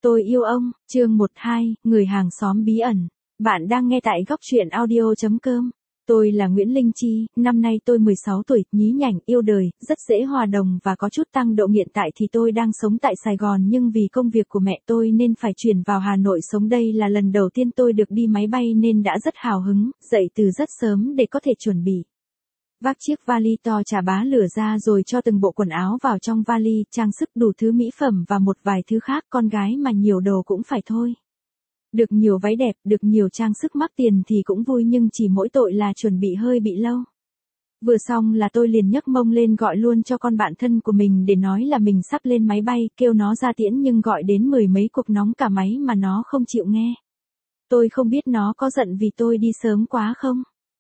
Tôi yêu ông, chương 12, người hàng xóm bí ẩn. Bạn đang nghe tại góc truyện audio.com. Tôi là Nguyễn Linh Chi, năm nay tôi 16 tuổi, nhí nhảnh, yêu đời, rất dễ hòa đồng và có chút tăng độ nghiện. Tại thì tôi đang sống tại Sài Gòn nhưng vì công việc của mẹ tôi nên phải chuyển vào Hà Nội sống. Đây là lần đầu tiên tôi được đi máy bay nên đã rất hào hứng, dậy từ rất sớm để có thể chuẩn bị. Vác chiếc vali to chà bá lửa ra rồi cho từng bộ quần áo vào trong vali, trang sức đủ thứ mỹ phẩm và một vài thứ khác, con gái mà nhiều đồ cũng phải thôi. Được nhiều váy đẹp, được nhiều trang sức mắc tiền thì cũng vui nhưng chỉ mỗi tội là chuẩn bị hơi bị lâu. Vừa xong là tôi liền nhấc mông lên gọi luôn cho con bạn thân của mình để nói là mình sắp lên máy bay, kêu nó ra tiễn nhưng gọi đến 10 mấy cuộc nóng cả máy mà nó không chịu nghe. Tôi không biết nó có giận vì tôi đi sớm quá không?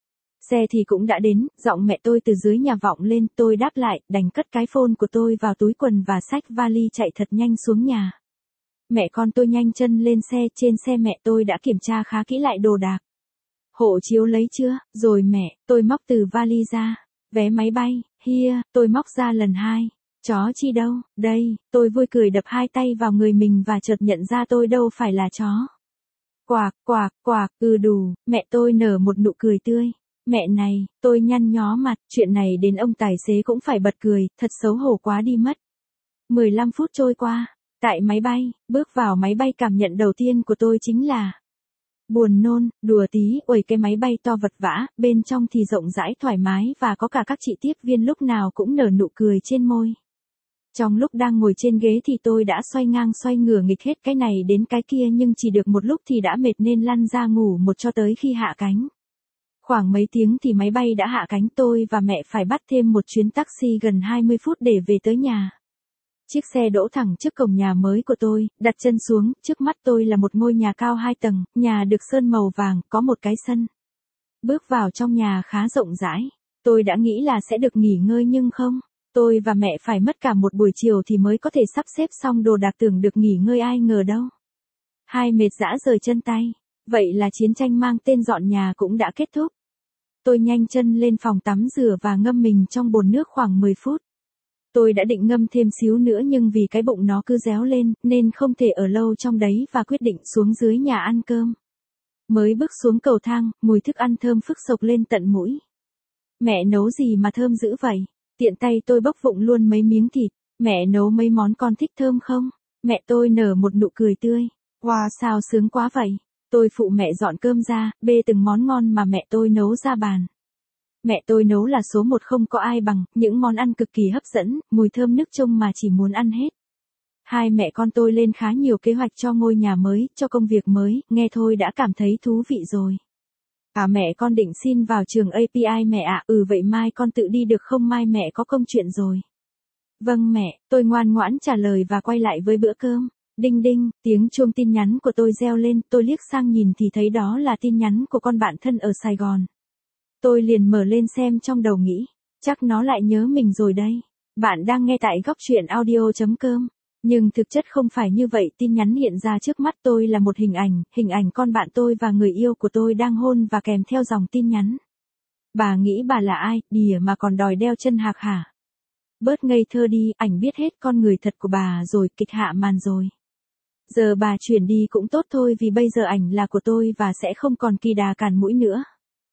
Xe thì cũng đã đến, giọng mẹ tôi từ dưới nhà vọng lên, tôi đáp lại, đành cất cái phone của tôi vào túi quần và xách vali chạy thật nhanh xuống nhà. Mẹ con tôi nhanh chân lên xe, trên xe mẹ tôi đã kiểm tra khá kỹ lại đồ đạc. Hộ chiếu lấy chưa? Rồi mẹ, tôi móc từ vali ra. Vé máy bay, here, tôi móc ra lần 2. Chó Chi đâu? Đây, tôi vui cười đập 2 tay vào người mình và chợt nhận ra tôi đâu phải là chó. Quạc, quạc, quạc, đù, mẹ tôi nở một nụ cười tươi. Mẹ này, tôi nhăn nhó mặt, chuyện này đến ông tài xế cũng phải bật cười, thật xấu hổ quá đi mất. 15 phút trôi qua, tại máy bay, bước vào máy bay cảm nhận đầu tiên của tôi chính là buồn nôn, đùa tí, uầy cái máy bay to vật vã, bên trong thì rộng rãi thoải mái và có cả các chị tiếp viên lúc nào cũng nở nụ cười trên môi. Trong lúc đang ngồi trên ghế thì tôi đã xoay ngang xoay ngửa nghịch hết cái này đến cái kia nhưng chỉ được một lúc thì đã mệt nên lăn ra ngủ một cho tới khi hạ cánh. Khoảng mấy tiếng thì máy bay đã hạ cánh, tôi và mẹ phải bắt thêm một chuyến taxi gần 20 phút để về tới nhà. Chiếc xe đỗ thẳng trước cổng nhà mới của tôi, đặt chân xuống, trước mắt tôi là một ngôi nhà cao 2 tầng, nhà được sơn màu vàng, có một cái sân. Bước vào trong nhà khá rộng rãi, tôi đã nghĩ là sẽ được nghỉ ngơi nhưng không, tôi và mẹ phải mất cả một buổi chiều thì mới có thể sắp xếp xong đồ đạc, tưởng được nghỉ ngơi ai ngờ đâu. Hai mệt dã rời chân tay. Vậy là chiến tranh mang tên dọn nhà cũng đã kết thúc. Tôi nhanh chân lên phòng tắm rửa và ngâm mình trong bồn nước khoảng 10 phút. Tôi đã định ngâm thêm xíu nữa nhưng vì cái bụng nó cứ réo lên, nên không thể ở lâu trong đấy và quyết định xuống dưới nhà ăn cơm. Mới bước xuống cầu thang, mùi thức ăn thơm phức sộc lên tận mũi. Mẹ nấu gì mà thơm dữ vậy? Tiện tay tôi bốc vụng luôn mấy miếng thịt. Mẹ nấu mấy món con thích thơm không? Mẹ tôi nở một nụ cười tươi. Wow, sao sướng quá vậy? Tôi phụ mẹ dọn cơm ra, bê từng món ngon mà mẹ tôi nấu ra bàn. Mẹ tôi nấu là số 1 không có ai bằng, những món ăn cực kỳ hấp dẫn, mùi thơm nức trông mà chỉ muốn ăn hết. Hai mẹ con tôi lên khá nhiều kế hoạch cho ngôi nhà mới, cho công việc mới, nghe thôi đã cảm thấy thú vị rồi. Mẹ con định xin vào trường API mẹ ạ. Vậy mai con tự đi được không, mai mẹ có công chuyện rồi. Vâng mẹ, tôi ngoan ngoãn trả lời và quay lại với bữa cơm. Đinh đinh, tiếng chuông tin nhắn của tôi reo lên, tôi liếc sang nhìn thì thấy đó là tin nhắn của con bạn thân ở Sài Gòn. Tôi liền mở lên xem, trong đầu nghĩ, chắc nó lại nhớ mình rồi đây. Bạn đang nghe tại góc truyện audio.com. Nhưng thực chất không phải như vậy, tin nhắn hiện ra trước mắt tôi là một hình ảnh con bạn tôi và người yêu của tôi đang hôn và kèm theo dòng tin nhắn. Bà nghĩ bà là ai, đìa mà còn đòi đeo chân hạc hả? Bớt ngây thơ đi, ảnh biết hết con người thật của bà rồi, kịch hạ màn rồi. Giờ bà chuyển đi cũng tốt thôi vì bây giờ ảnh là của tôi và sẽ không còn kỳ đà cản mũi nữa.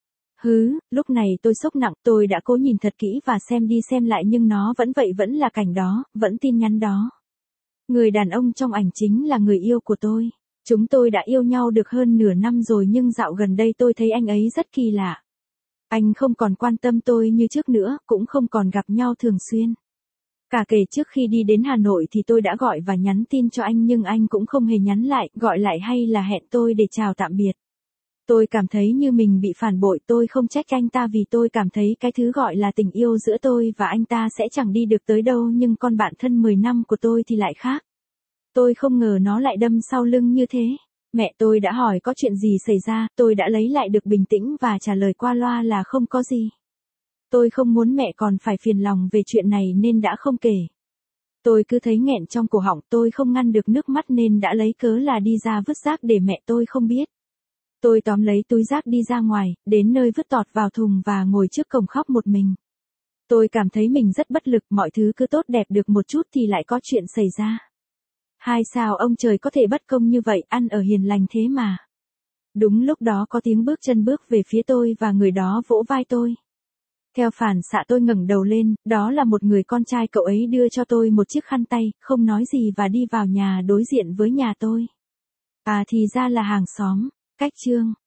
Lúc này tôi sốc nặng, tôi đã cố nhìn thật kỹ và xem đi xem lại nhưng nó vẫn vậy, vẫn là cảnh đó, vẫn tin nhắn đó. Người đàn ông trong ảnh chính là người yêu của tôi. Chúng tôi đã yêu nhau được hơn nửa năm rồi nhưng dạo gần đây tôi thấy anh ấy rất kỳ lạ. Anh không còn quan tâm tôi như trước nữa, cũng không còn gặp nhau thường xuyên. Cả kể trước khi đi đến Hà Nội thì tôi đã gọi và nhắn tin cho anh nhưng anh cũng không hề nhắn lại, gọi lại hay là hẹn tôi để chào tạm biệt. Tôi cảm thấy như mình bị phản bội, tôi không trách anh ta vì tôi cảm thấy cái thứ gọi là tình yêu giữa tôi và anh ta sẽ chẳng đi được tới đâu, nhưng con bạn thân 10 năm của tôi thì lại khác. Tôi không ngờ nó lại đâm sau lưng như thế. Mẹ tôi đã hỏi có chuyện gì xảy ra, tôi đã lấy lại được bình tĩnh và trả lời qua loa là không có gì. Tôi không muốn mẹ còn phải phiền lòng về chuyện này nên đã không kể. Tôi cứ thấy nghẹn trong cổ họng, tôi không ngăn được nước mắt nên đã lấy cớ là đi ra vứt rác để mẹ tôi không biết. Tôi tóm lấy túi rác đi ra ngoài, đến nơi vứt tọt vào thùng và ngồi trước cổng khóc một mình. Tôi cảm thấy mình rất bất lực, mọi thứ cứ tốt đẹp được một chút thì lại có chuyện xảy ra. Hai sao ông trời có thể bất công như vậy, ăn ở hiền lành thế mà. Đúng lúc đó có tiếng bước chân bước về phía tôi và người đó vỗ vai tôi. Theo phản xạ tôi ngẩng đầu lên, đó là một người con trai, cậu ấy đưa cho tôi một chiếc khăn tay, không nói gì và đi vào nhà đối diện với nhà tôi. À thì ra là hàng xóm. Cách chương